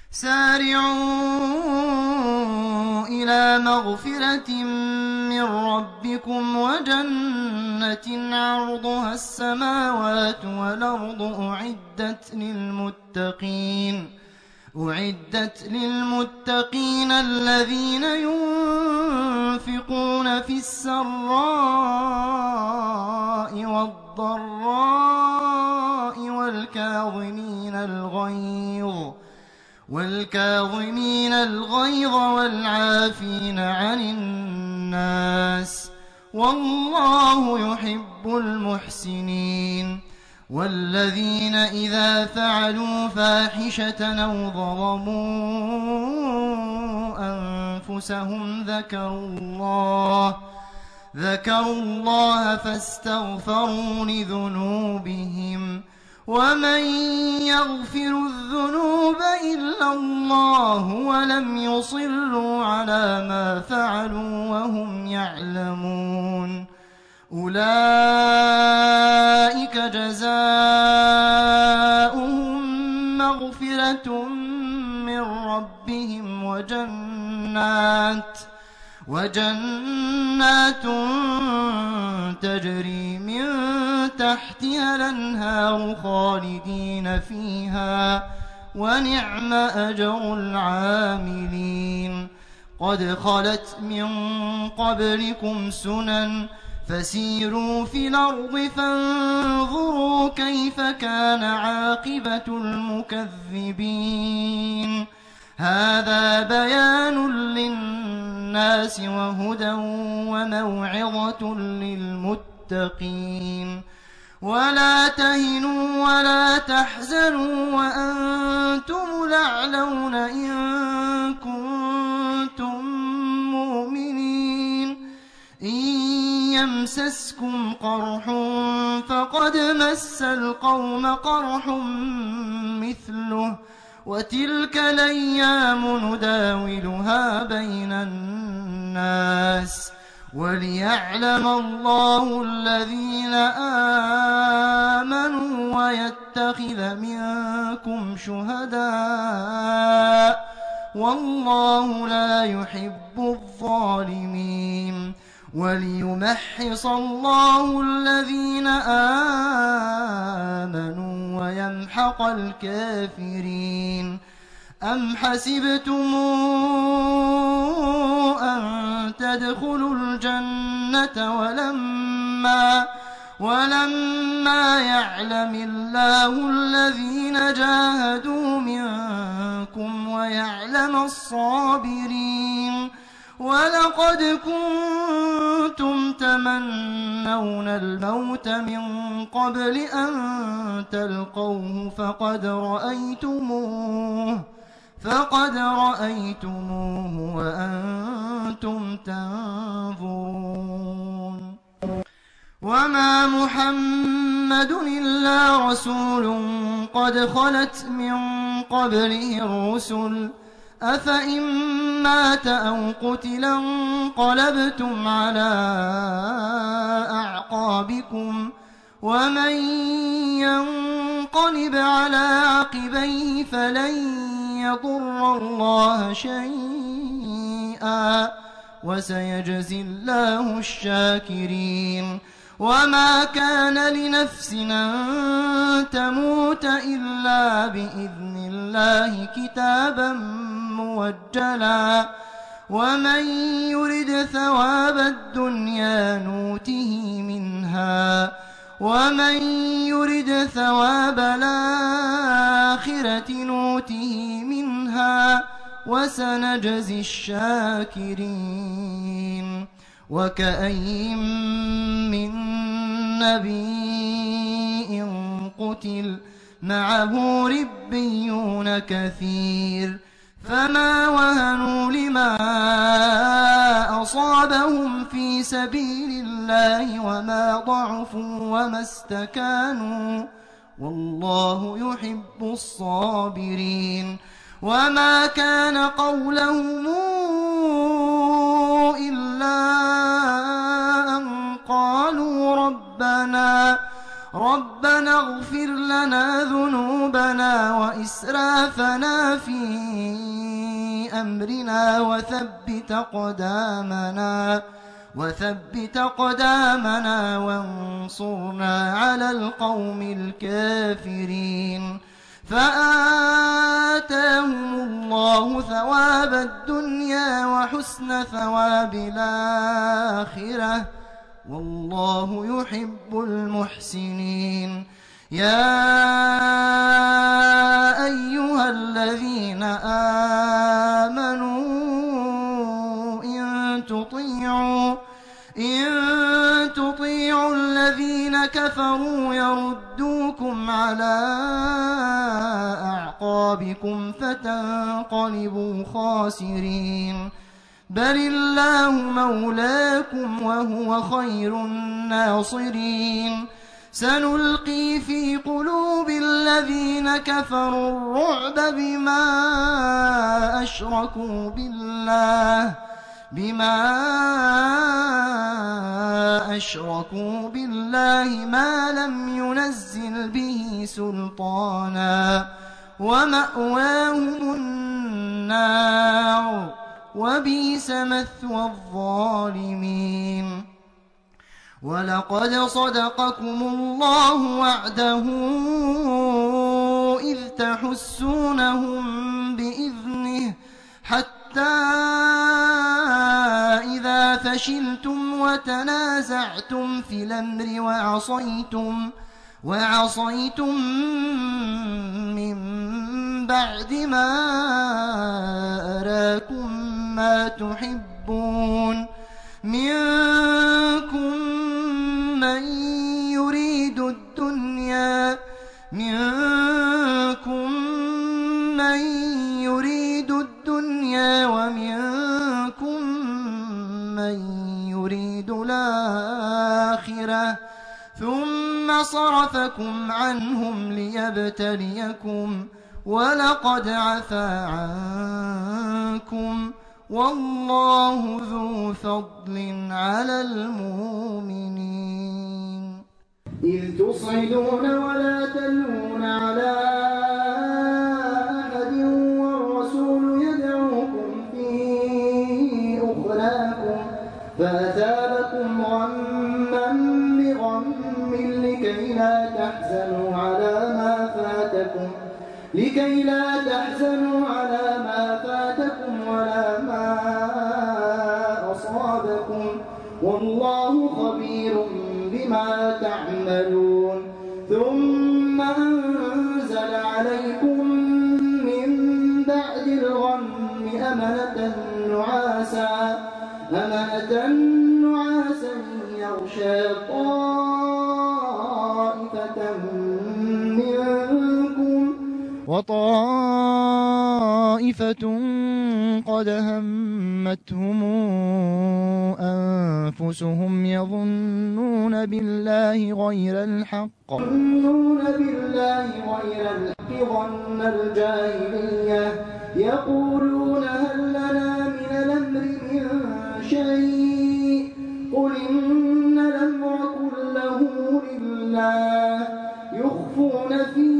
سارعوا إلى مغفرة من ربكم وجنة عرضها السماوات والأرض أعدت للمتقين الذين ينفقون في السراء والضراء والكاظمين الغيظ والعافين عن الناس والله يحب المحسنين. والذين إذا فعلوا فاحشة أو ظلموا أنفسهم ذكروا الله فاستغفروا لذنوبهم ومن يغفر الذنوب إلا الله ولم يصروا على ما فعلوا وهم يعلمون أولئك جزاؤهم مغفرة من ربهم وجنات تجري من تحتها الأنهار خالدين فيها ونعم أجر العاملين. قد خلت من قبلكم سنن فسيروا في الأرض فانظروا كيف كان عاقبة المكذبين. هذا بيان للناس وهدى وموعظة للمتقين. ولا تهنوا ولا تحزنوا وأنتم الأعلون إن كنتم مؤمنين. إن يمسسكم قرح فقد مس القوم قرح مثله وتلك الأيام نداولها بين الناس وليعلم الله الذين آمنوا ويتخذ منكم شهداء والله لا يحب الظالمين. وليمحص الله الذين آمنوا ويمحق الكافرين. أم حسبتم أن تدخلوا الجنة ولما يعلم الله الذين جاهدوا منكم ويعلم الصابرين. ولقد كنتم تمنون الموت من قبل أن تلقوه فقد رأيتموه وأنتم تنظرون. وما محمد إلا رسول قد خلت من قبله الرسل أفإن مات أو قتل انقلبتم على أعقابكم ومن ينقلب على عقبيه فلن يضر الله شيئا وسيجزي الله الشاكرين. وما كان لنفس أن تموت إلا بإذن الله كتابا موجلا ومن يرد ثواب الدنيا نوته منها ومن يرد ثواب الآخرة نوته منها وسنجزي الشاكرين. وكأين من نبي قتل معه ربيون كثير فما وهنوا لما أصابهم في سبيل الله وما ضعفوا وما استكانوا والله يحب الصابرين. وما كان قولهم إلا أن قالوا ربنا اغفر لنا ذنوبنا وإسرافنا في أمرنا وثبت أقدامنا وانصرنا على القوم الكافرين. فآتاهم الله ثواب الدنيا وحسن ثواب الآخرة، والله يحب المحسنين. يا أيها الذين آمنوا إن تطيعوا الذين كفروا يردوكم على أعقابكم فتنقلبوا خاسرين. بل الله مولاكم وهو خير الناصرين. سنلقي في قلوب الذين كفروا الرعب بما أشركوا بالله ما لم ينزل به سلطانا، ومأواهم النار وبئس مثوى الظالمين. ولقد صدقكم الله وعده إذ تحسونهم بإذنه حتى إذا فشلتم وتنازعتم في الأمر وعصيتم من بعد ما أراكم ما تحبون، منكم من يريد الدنيا ومنكم من يريد الآخرة، ثم صرفكم عنهم ليبتليكم، ولقد عفا عنكم، والله ذو فضل على المؤمنين. إذ تصعدون ولا تلوون على أحد والرسول يدعوكم في أخراكم فأثابكم غما بغم لكي لا تحزنوا على ما فاتكم ولا ما أصابكم، والله خبير بما تعملون. ثم أنزل عليكم من بعد الغم أمنة نعاسا يغشى طائفة منكم وطائفة قد همتهم أنفسهم يظنون بالله غير الحق ظن الجاهلية، يقولون هل لنا من الأمر من شيء، قل إن الأمر كله لله، يخفون في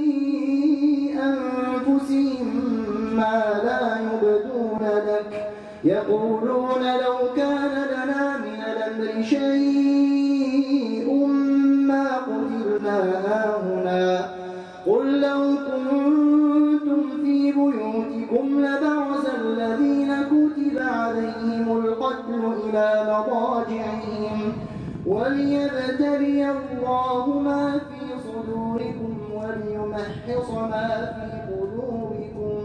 أنفسهم ما لا يبدون لك، يقولون لو كان لنا من الأمر شيء ما قتلنا هاهنا، قل لو كنتم في بيوتكم لبعث الذين كتب عليهم القتل إلى مضاجعهم وليبتلي الله ما في صدوركم وليمحص ما في قلوبكم،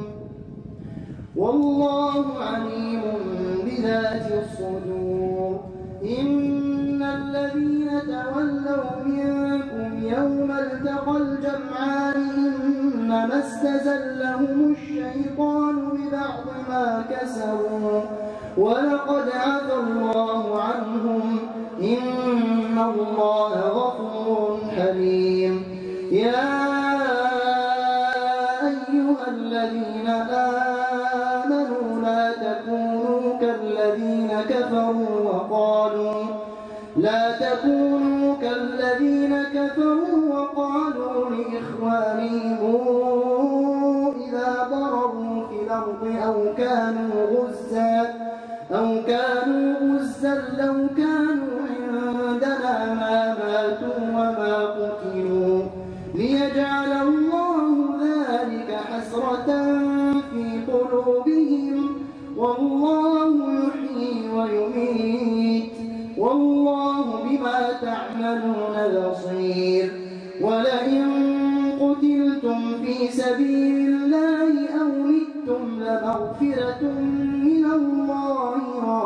والله عليم بذات الصدور. إن الذين تولوا منكم يوم التقى الجمعان إنما استزلهم الشيطان ببعض ما كسبوا، ولقد عفا الله عنهم، إن الله غفور حليم. يا أيها الذين آمنوا لا تكونوا كالذين كالذين كفروا وقالوا لإخوانهم إذا ضربوا في الأرض أو كانوا غزا لو كانوا عندنا ما ماتوا وما قتلوا ليجعل الله ذلك حسرة في قلوبهم والله يحيي ويميت والله بما تعملون بصير. ولئن قتلتم في سبيل الله أو متم لمغفرة من الله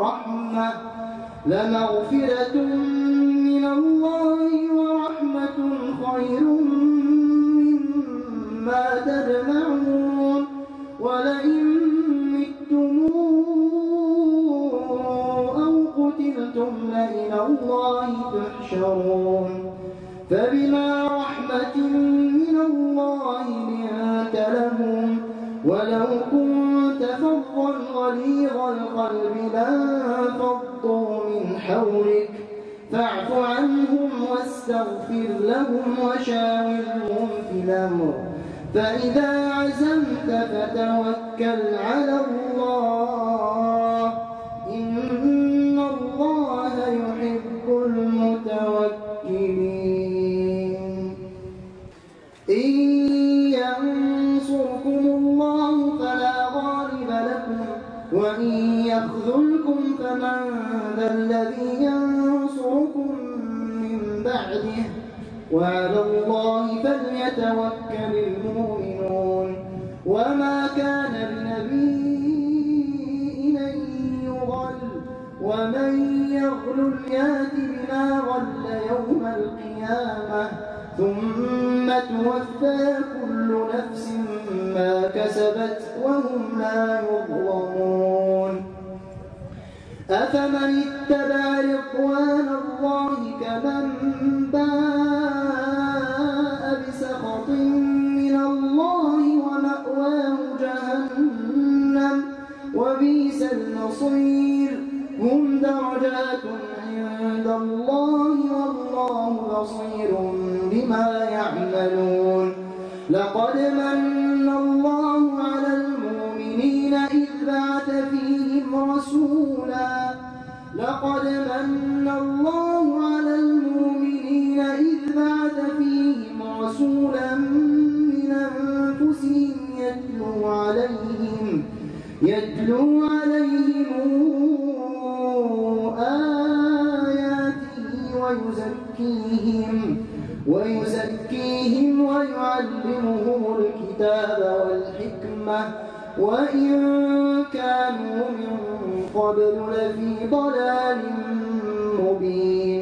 ورحمة خير مما تجمعون. ولئن متم أو قتلتم لإلى الله تحشرون. فبما رحمة من الله لنت لهم ولو كنت فظا غليظ القلب لانفضوا من حولك فاعف عنهم واستغفر لهم وشاورهم في الأمر فإذا عزمت فتوكل على الله إن الله يحب المتوكلين. إن ينصركم الله فلا غالب لكم وإن يخذلكم فمن ذا الذي ينصركم من بعده وعلى الله فليتوكل المؤمنون. وما كان لنبي أن يغل ومن يغل يأت بما غل يوم القيامة ثم توفى كل نفس ما كسبت وهم لا يظلمون. أفمن اتبع رضوان الله كمن باء بسخط من الله ومأواه جهنم وبئس المصير. هم درجات عند الله والله بصير بما يعملون. لقد من الله على المؤمنين إذ بعث فيهم رسولا من أنفسهم يتلو عليهم آياته ويزكيهم ويعلمهم الكتاب والحكمة وإن كانوا من قبل لفي ضلال مبين.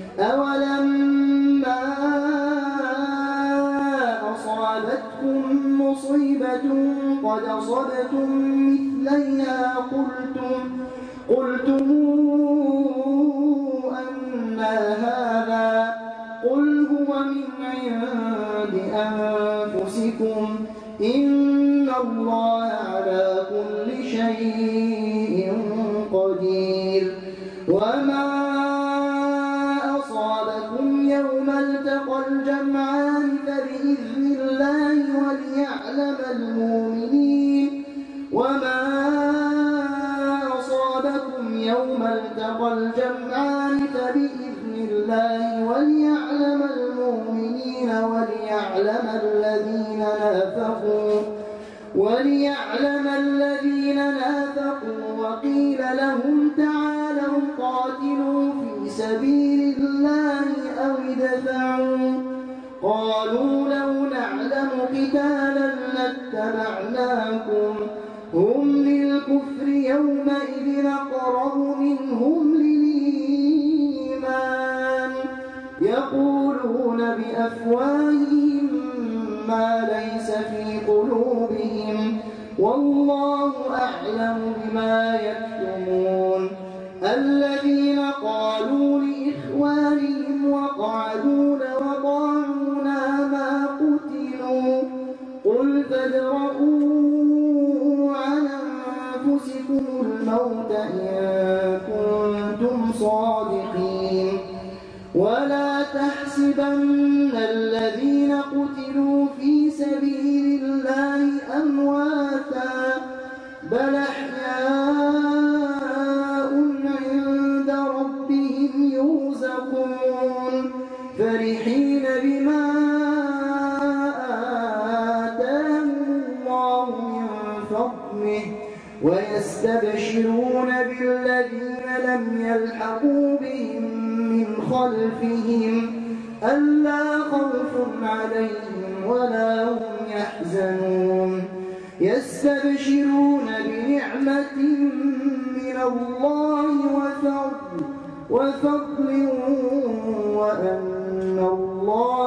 أولما أصابتكم مصيبة قد أصبتم مثليها قلتم أنى هذا قل هو من عند أنفسكم إن الله على كل شيء قدير. وما أصابكم يوم التقى الجمعان فبإذن الله وليعلم المؤمنين. وما أصابكم يوم التقى الجمعان فبإذن الله وليعلم المؤمنين وليعلم الذين نافقوا وقيل لهم تعالوا قاتلوا في سبيل الله أو ادفعوا قالوا لو نعلم قتالا لاتبعناكم هم للكفر يومئذ أقرب منهم للإيمان يقولون بأفواههم ما ليس في قلوبهم والله أعلم بما يكتمون. الذين قالوا لإخوانهم وقعدوا لو أطاعونا ما قتلوا قل فادرءوا عن أنفسكم الموت إن كنتم صادقين ولا تحسبن الذين قتلوا في سبيل الله أمواتا بل أحياء عند ربهم يرزقون فرحين بما آتاهم الله من فضله ويستبشرون بالذين لم يلحقوا بهم من خلفهم ألا خوف عليهم ولا هم يحزنون يستبشرون بنعمة من الله وفضل وأن الله